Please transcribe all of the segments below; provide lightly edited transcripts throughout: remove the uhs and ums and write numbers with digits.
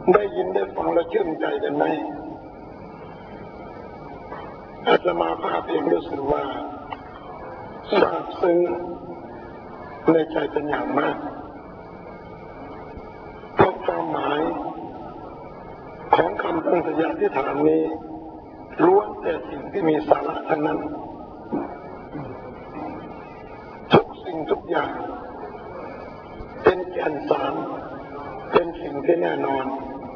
ได้ยินได้ฟังแล้วชื่นใจกันไหมอาตมาภาพเองรู้สึกว่าซาบซึ้งในใจเป็นอย่างมากเพราะความหมายของคำตั้งสัญญาที่ฐานนี้ล้วนแต่สิ่งที่มีสาระทั้งนั้นทุกสิ่งทุกอย่างเป็นแก่นสารเป็นสิ่งที่แน่นอน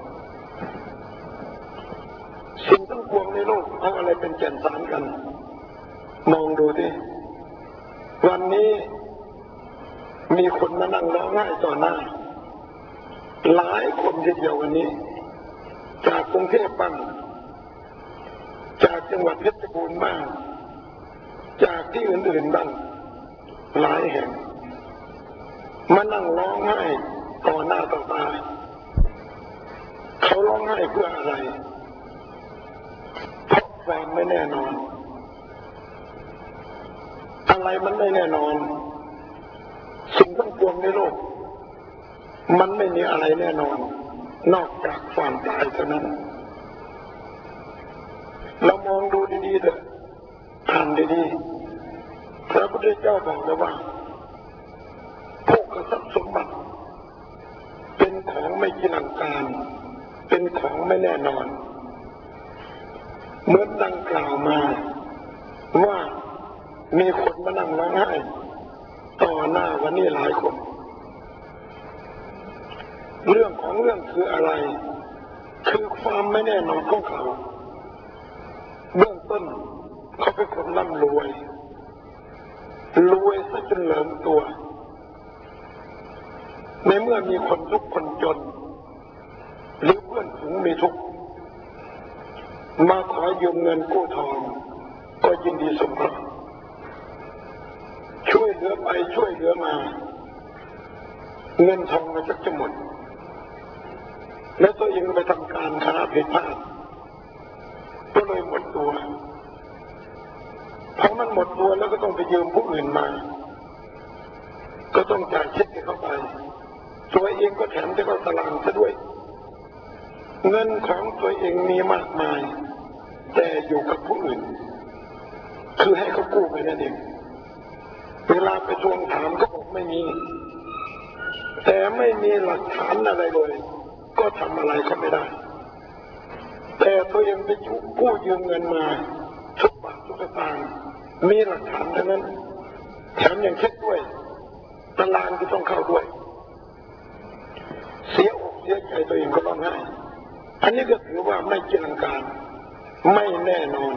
สิ่งทั้งปวงในโลกเอาอะไรเป็นแก่นสารกันมองดูดิวันนี้มีคนมานั่งร้องไห้ต่อหน้าหลายคนทีเดียววันนี้จากกรุงเทพบ้างจากจังหวัดเพชรบูรณ์บ้างจากที่อื่นๆบ้างหลายแห่งมานั่งร้องไห้ต่อหน้าต่อตาเขาร้องไห้เพื่ออะไรเพราะความไม่แน่นอนอะไรมันไม่แน่นอนสิ่งทั้งปวงในโลกมันไม่มีอะไรแน่นอนนอกจากความตายเท่านั้นเรามองดูดีๆเถอะอ่านดีๆพระพุทธเจ้าบอกแล้วว่าโภคทรัพย์สมบัติเป็นของไม่จีรังการเป็นของไม่แน่นอนเหมือนดังกล่าวมาว่ามีคนมานั่งร้องไห้ต่อหน้าวันนี้หลายคนเรื่องของเรื่องคืออะไรคือความไม่แน่นอนของเขาเบื้องต้นเขาเป็นคนร่ำรวยซะจนเหลิมตัวในเมื่อมีคนทุกข์คนจนหรือเพื่อนฝูงมีทุกข์มาขอยืมเงินกู้ทองก็ยินดีสงเคราะห์ช่วยเหลือไปช่วยเหลือมาเงินทองมันจะหมดแล้วตัวเองไปทำการค้าผิดพลาดก็เลยหมดตัวพอมันหมดตัวแล้วก็ต้องไปยืมผู้อื่นมาก็ต้องจ่ายเช็คให้เขาไปตัวเองก็แถมจะก็ตารางซะด้วยเงินของตัวเองมีมากมายแต่อยู่กับผู้อื่นคือให้เขากู้ไปนั่นเองเวลาไปทวงถามก็บอกไม่มีแต่ไม่มีหลักฐานอะไรเลยก็ทำอะไรก็ไม่ได้แต่ตัวเองไปกู้ยืมเงินมาทุกบาททุกสตางค์มีหลักฐานทั้งนั้นแถมยังเช็คด้วยตารางที่ต้องเข้าด้วยเสียอกเสียใจตัวเองก็ร้องไห้อันนี้ก็ถือว่าไม่จีรังการไม่แน่นอน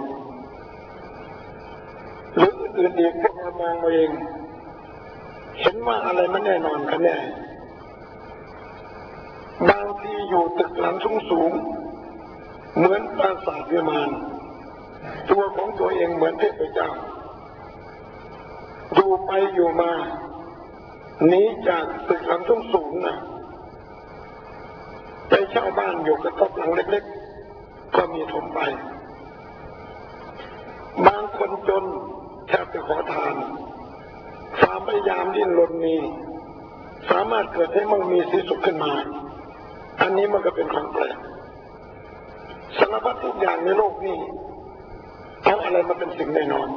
หรืออื่นๆอีกพวกเรามองเองเห็นว่าอะไรมันแน่นอนกันแน่บางทีอยู่ตึกหลังสูงๆเหมือนปราสาทวิมานตัวของตัวเองเหมือนเทพเจ้าอยู่ไปอยู่มาหนีจากตึกหลังสูงๆนะไปเช่าบ้านอยู่กับต๊อบหลังเล็กๆก็มีถมไปบางคนจนแทบจะขอทานความพยายามดิ้นรนมีสามารถเกิดให้มั่งมีสีสุขขึ้นมาอันนี้มันก็เป็นของแปลกสารพัดทุกอย่างในโลกนี้เอาอะไรมาเป็นสิ่งแน่นอน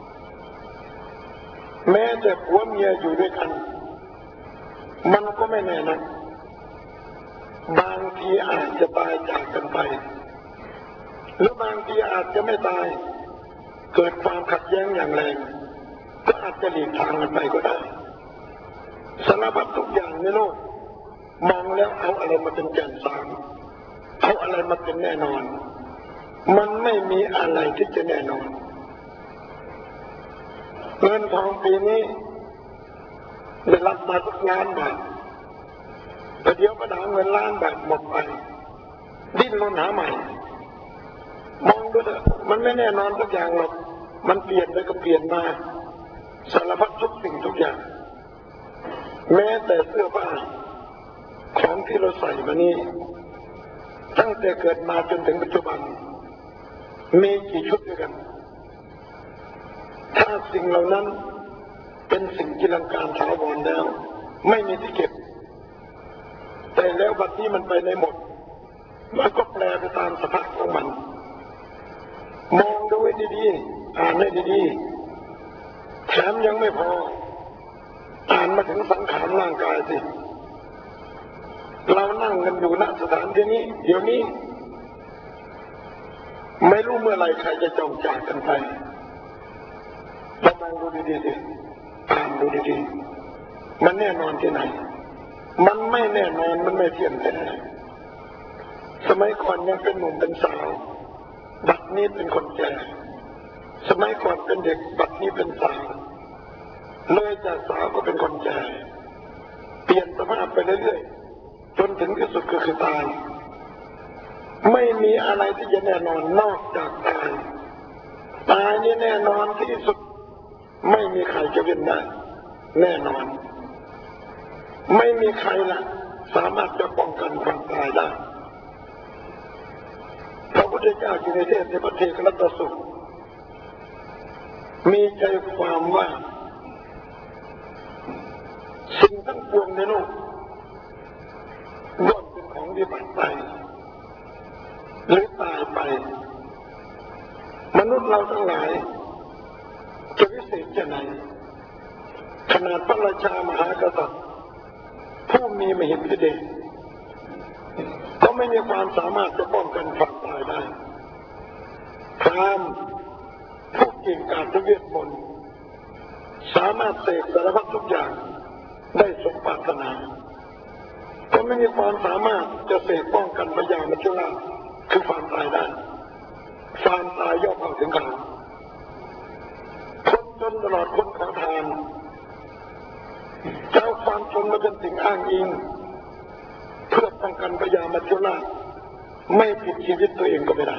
แม้แต่ผัวเมียอยู่ด้วยกันมันก็ไม่แน่นะบางทีอาจจะตายจากกันไปหรือบางทีอาจจะไม่ตายเกิดความขัดแย้งอย่างแรงก็อาจจะหลีกทางกันไปก็ได้สารพัดทุกอย่างในโลกมองแล้วเอาอะไรมาเป็นแก่นสารเอาอะไรมาเป็นแน่นอนมันไม่มีอะไรที่จะแน่นอนเงินทองปีนี้ได้รับมาสักล้านบาทแต่เดี๋ยวก็ด่าเงินล้านบาทหมดไปดิ้นรนหาใหม่มองดูเถอะมันไม่แน่นอนทุกอย่างหรอกมันเปลี่ยนไปก็เปลี่ยนมาสารพัดทุกสิ่งทุกอย่างแม้แต่เสื้อผ้าของที่เราใส่มานี้ตั้งแต่เกิดมาจนถึงปัจจุบันมีกี่ชุดด้วยกันถ้าสิ่งเหล่านั้นเป็นสิ่งที่ลังการถาวรแล้วไม่มีที่เก็บแต่แล้วบัดนี้มันไปในหมดมันก็แปลไปตามสภาพของมันมองดูให้ดีๆอ่านให้ดีๆแถมยังไม่พออ่านมาถึงสังขารร่างกายสิเรานั่งกันอยู่ณสถานที่นี้เดี๋ยวนี้ไม่รู้เมื่อไหร่ใครจะจองจากกันไปเรามองดูดีๆสิอ่านดูดีๆมันแน่นอนที่ไหนมันไม่แน่นอนมันไม่เที่ยงแท้สมัยก่อนยังเป็นหนุ่มเป็นสาวบัดนี้เป็นคนแก่สมัยก่อนเป็นเด็กบัดนี้เป็นสาวเลยจากสาวก็เป็นคนแก่เปลี่ยนสภาพไปเรื่อยๆจนถึงที่สุดก็คือตายไม่มีอะไรที่จะแน่นอนนอกจากตายตายนี่แน่นอนที่สุดไม่มีใครจะเว้นได้แน่นอนไม่มีใครละสามารถจะป้องกันความตายได้พระพุทธเจ้าจึงได้เทศน์ในพระเทศรัตสูตรมีใจความว่าสิ่งทั้งปวงในโลกย่อมเป็นของวิบัติไปหรือตายไปมนุษย์เราทั้งหลายจะวิเศษแค่ไหนขนาดพระราชามหากษัตริย์ผู้มีมหิทธิเดชก็ไม่มีความสามารถจะป้องกันความตายได้พราหมณ์ผู้เก่งกาจเวทมนต์สามารถเสกสารพัดทุกอย่างได้สมปรารถนาก็ไม่มีความสามารถจะเสกป้องกันพยามัจจุราชคือความตายได้ความตายย่อมเข้าถึงเขาคนจนตลอดคนขอทานเจ้าความจนมาเป็นสิ่งอ้างอิงเพื่อป้องกันพยามัจจุราชไม่ผิดชีวิตตัวเองก็ไม่ได้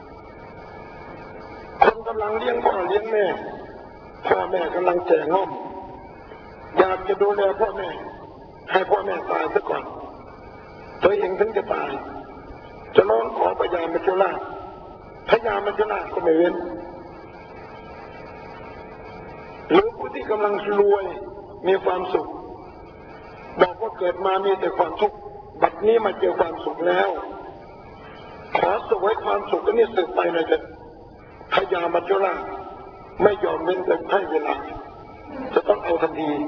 คนกำลังเลี้ยงพ่อเลี้ยงแม่พ่อแม่กำลังแก่ง่อมอยากจะดูแลพ่อแม่ให้พ่อแม่ตายซะก่อนตัวเองถึงจะตายจะร้องขอพยามัจจุราชพยามัจจุราชก็ไม่เว้นหรือผู้ที่กำลังรวยมีความสุขบอกว่าเกิดมามีแต่ความทุกข์บัดนี้มาเจอความสุขแล้วขอสวยความสุขก็นี่สืบไปหน่อยเถิดพยามัจจุราชไม่ยอมเว้นแต่ให้เวลาจะต้องเอาทันที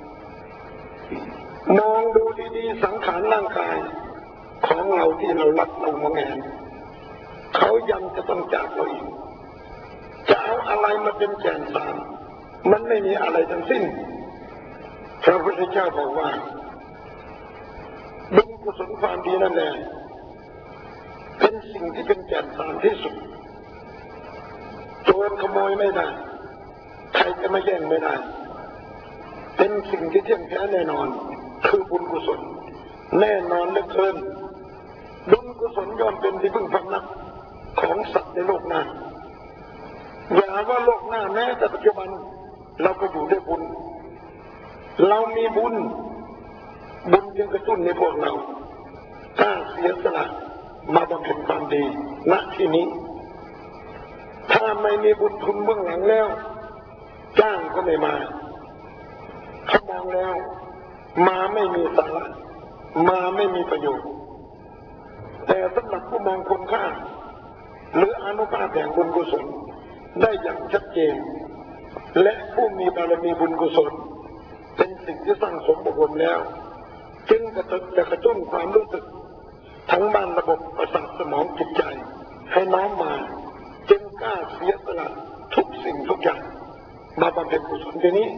มองดูดีๆสังขารร่างกายของเราที่เรารักเรามองเห็นเขายังจะต้องจากเราอีกจะเอาอะไรมาเป็นแก่นสารมันไม่มีอะไรทั้งสิ้นพระพุทธเจ้าบอกว่าบุญกุศลความดีนั่นแหละเป็นสิ่งที่เป็นแก่นสารที่สุดโจรขโมยไม่ได้ใครจะมาแย่งไม่ได้เป็นสิ่งที่เที่ยงแท้แน่นอนคือบุญกุศลแน่นอนเหลือเกินบุญกุศลย่อมเป็นที่พึ่งพำนักของสัตว์ในโลกหน้าอย่าว่าโลกหน้าแม้แต่ปัจจุบันเราก็อยู่ด้วยบุญเรามีบุญจึงกระตุ้นในพวกเรากล้าเสียสละมาบำเพ็ญความดีณที่นี้ถ้าไม่มีบุญทุนเบื้องหลังแล้วจ้างก็ไม่มาเขามองแล้วมาไม่มีสาระมาไม่มีประโยชน์แต่สำหรับผู้มองคุณค่าหรืออานุภาพแห่งบุญกุศลได้อย่างชัดเจนและผู้มีบารมีบุญกุศลเป็นสิ่งที่สร้างสมบุญแล้วจึงจะกระตุ้นความรู้สึกทั้งบ้านระบบประสาทสมองจิตใจให้น้อมมาจึงกล้าเสียสละทุกสิ่งทุกอย่างมาบำเพ็ญกุศลทีนี้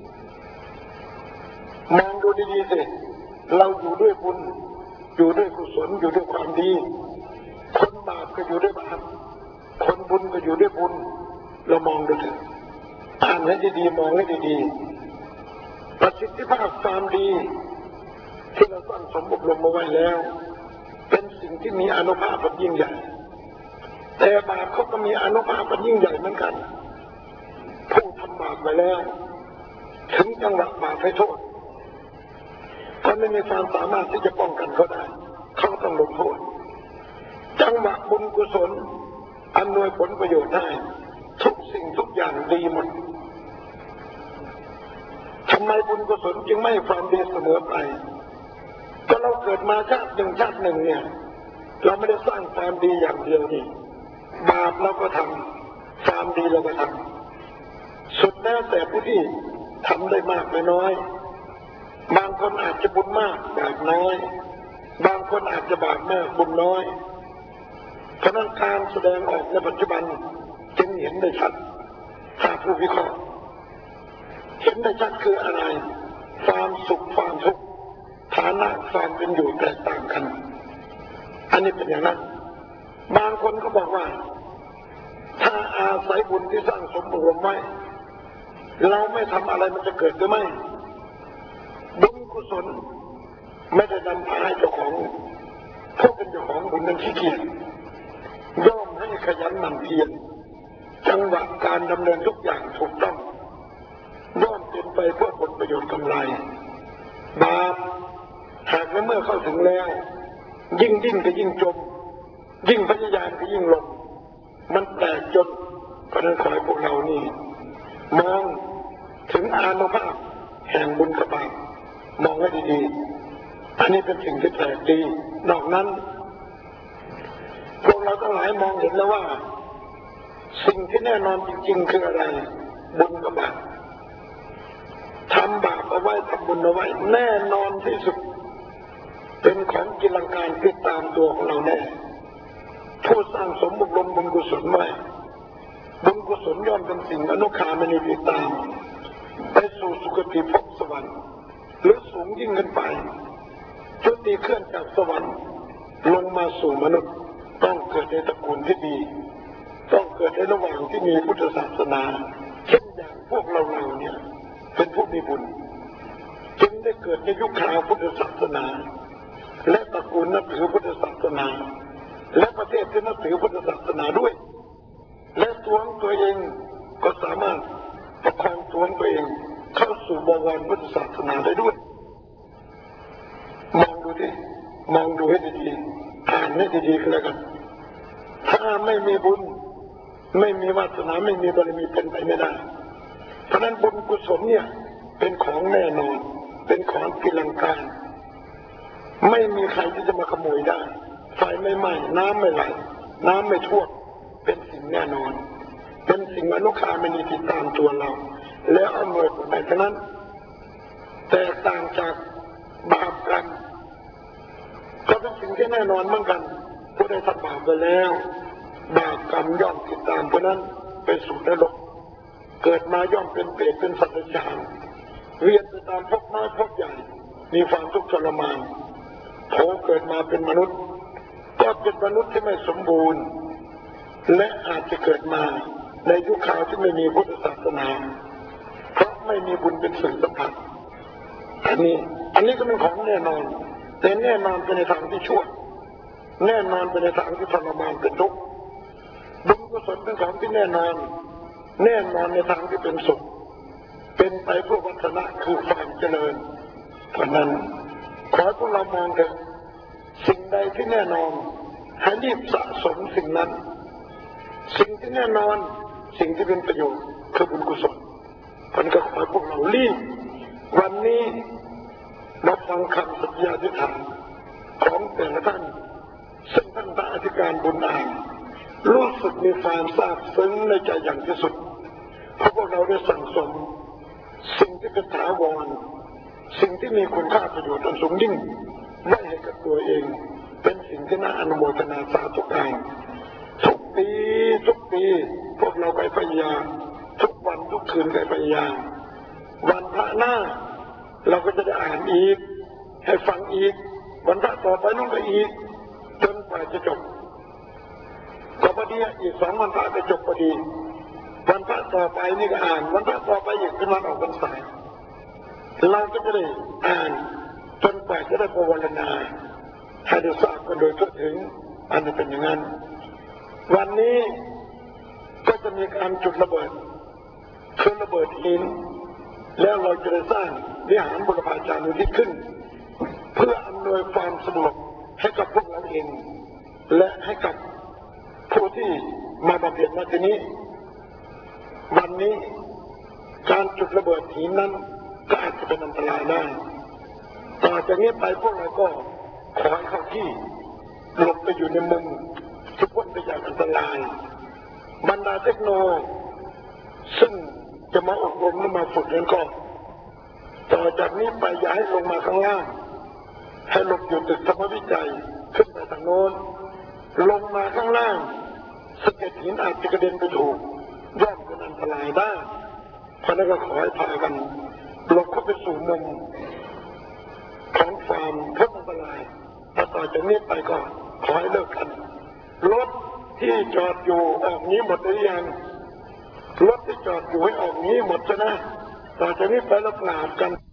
มองดูดีๆสิเราอยู่ด้วยบุญอยู่ด้วยกุศลอยู่ด้วยความดีคนบาปก็อยู่ด้วยบาปคนบุญก็อยู่ด้วยบุญเรามองดูเถอะอ่านให้ดีๆมองให้ดีๆประสิทธิภาพความดีที่เราสร้างสมบุญลงมาไว้แล้วเป็นสิ่งที่มีอานุภาพยิ่งใหญ่แต่บาปเขาก็มีอานุภาพยิ่งใหญ่เหมือนกันผู้ทำบาปไปแล้วถึงจังหวะบาปให้โทษก็ไม่มีความสามารถที่จะป้องกันเขาได้เขาต้องลงโทษจังหวะบุญกุศลอำนวยผลประโยชน์ได้ทุกสิ่งทุกอย่างดีหมดทำไมบุญกุศลจึงไม่ความดีเสมอไปก็เราเกิดมาชาติหนึ่งเนี่ยเราไม่ได้สร้างความดีอย่างเดียวนี่บาปเราก็ทำความดีเราก็ทำสุดแล้วแต่ผู้ที่ทำได้มากไม่น้อยบางคนอาจจะบุญมากบาปน้อยบางคนอาจจะบาปมากบุญน้อยเพราะนั้นการแสดงออกในปัจจุบันจึงเห็นได้ชัดถ้าผู้วิเคราะห์เห็นได้ชัดคืออะไรความสุขความทุกข์ฐานะความเป็นอยู่แตกต่างกันอันนี้เป็นอย่างนั้นบางคนก็บอกว่าถ้าอาศัยบุญที่สร้างสมบูรณ์ไว้เราไม่ทำอะไรมันจะเกิดหรือไม่บุญกุศลไม่ได้นำพาให้เจ้าของผู้เป็นเจ้าของบุญนั้นขี้เกียจย่อมให้ขยันหมั่นเพียรจังหวะการดำเนินทุกอย่างถูกต้องย่อมเป็นไปเพื่อผลประโยชน์กำไรบาปหากเมื่อเข้าถึงแล้วยิ่งดิ้นก็ยิ่งจมยิ่งพยายามก็ยิ่งหลงมันแตกจนเพราะนั้นขอให้พวกเรานี่มองถึงอานุภาพแห่งบุญกับบาปมองให้ดีๆอันนี้เป็นสิ่งที่แปลกดีนอกนั้นพวกเราทั้งหลายมองเห็นแล้วว่าสิ่งที่แน่นอนจริงๆคืออะไรบุญกับบาปทำบาปเอาไว้ทำบุญเอาไว้แน่นอนที่สุดเป็นของกิลังการติดตามตัวของเราแน่ผู้สร้างสมบุญบุญกุศลไว้บุญกุศลย่อมเป็นสิ่งอนุคามนิติตามไปสู่สุคติภพสวรรค์หรือสูงยิ่งขึ้นไปจุติเคลื่อนจากสวรรค์ลงมาสู่มนุษย์ต้องเกิดในตระกูลที่ดีต้องเกิดในระหว่างที่มีพุทธศาสนาเช่นอย่างพวกเราเนี่ยเป็นผู้มีบุญจึงได้เกิดในยุคคราวพุทธศาสนาและตระกูลนับถือพุทธศาสนาและประเทศที่นับถือพุทธศาสนาด้วยและตัวเองก็สามารถประคองตัวเองเข้าสู่บวรพุทธศาสนาได้ด้วยมองดูดิมองดูให้ดีๆอ่านให้ดีๆก็แล้วกันถ้าไม่มีบุญไม่มีวาสนาไม่มีบารมีเป็นไปไม่ได้เพราะนั้นบุญกุศลเนี่ยเป็นของแน่นอนเป็นของกิลังการไม่มีใครที่จะมาขโมยได้ไฟไม่ไหม้น้ำไม่ไหลน้ำไม่ท่วมเป็นสิ่งแน่นอนเป็นสิ่งอนุคามนิติตามตัวเราแล้วอำนวยผลไปฉะนั้นแตกต่างจากบาปกรรมก็เป็นสิ่งที่แน่นอนเหมือนกันผู้ได้ทำบาปไปแล้วบาปกรรมย่อมติดตามเพราะนั้นไปสู่นรกเกิดมาย่อมเป็นเปรตเป็นสัตว์เดรัจฉานเวียนไปตามภพน้อยภพใหญ่มีความทุกข์ทรมานพอเกิดมาเป็นมนุษย์ก็เป็นมนุษย์ที่ไม่สมบูรณ์และอาจจะเกิดมาในยุคคราวที่ไม่มีพุทธศาสนาเพราะไม่มีบุญเป็นสื่อสัมผัสอันนี้ก็เป็นของแน่นอนแต่แน่นอนเป็นในทางที่ชั่วแน่นอนเป็นในทางที่ทรมานเป็นทุกข์บุญกุศลเป็นของที่แน่นอนแน่นอนในทางที่เป็นสุขเป็นไปเพื่อวัฒนะคือความเจริญเพราะนั้นขอให้พวกเรามองเถอะสิ่งใดที่แน่นอนให้รีบสะสมสิ่งนั้นสิ่งที่แน่นอนสิ่งที่เป็นประโยชน์คือบุญกุศลเพราะนั้นก็ขอให้พวกเรารีบวันนี้รับฟังคำสัญญาที่ทำของแต่ละท่านซึ่งท่านพระอธิการบุญอ่านรู้สึกมีความซาบซึ้งในใจอย่างที่สุดเพราะพวกเราได้สั่งสมสิ่งที่เป็นถาวรสิ่งที่มีคุณค่าประโยชน์อันสูงยิ่งไว้ให้กับตัวเองเป็นสิ่งที่น่าอนุโมทนาสาธุการทุกปีพวกเราไปพยายามทุกวันทุกคืนไปพยายามวันพระหน้าเราก็จะได้อ่านอีกให้ฟังอีกวันพระต่อไปนู่นก็อีกจนกว่าจะจบก็พอดีอีก2 วันพระจะจบพอดีวันพระต่อไปนี่ก็อ่านวันพระต่อไปอีกเป็นวันออกพรรษาเราก็จะได้อ่านจนกว่าจะได้ภาวนาให้ได้ทราบกันโดยทั่วถึงอันนี้เป็นอย่างนั้นวันนี้ก็จะมีการจุดระเบิดคือระเบิดหินแล้วเราจะได้สร้างวิหารบุรพาจารย์ที่ขึ้นเพื่ออำนวยความสะดวกให้กับพวกเราเองและให้กับผู้ที่มาบำเพ็ญมาที่นี้วันนี้การจุดระเบิดหินนั้นก็อาจจะเป็นอันตรายได้ต่อจากนี้ไปพวกเราก็ขอให้เข้าที่หลบไปอยู่ในมุมทุกคนไปจากอันตรายบรรดาเทคโนโลยีซึ่งจะมาอบรมและมาฝึกนั้นก็ต่อจากนี้ไปอย่าให้ลงมาข้างล่างให้หลบอยู่ตึกธรรมวิจัยขึ้นไปทางโน้นลงมาข้างล่างสะเก็ดหินอาจจะกระเด็นไปถูกย่อมเป็นอันตรายได้เพราะนั้นก็ขอให้พากันหลบเข้าไปสู่มุมของความพ้นอันตรายแต่ต่อจากนี้ไปก็ขอให้เลิกกันรถที่จอดอยู่ออกนี้หมดหรือยังรถที่จอดอยู่ให้ออกนี้หมดใช่ไหมต่อจากนี้ไปเราปราบกัน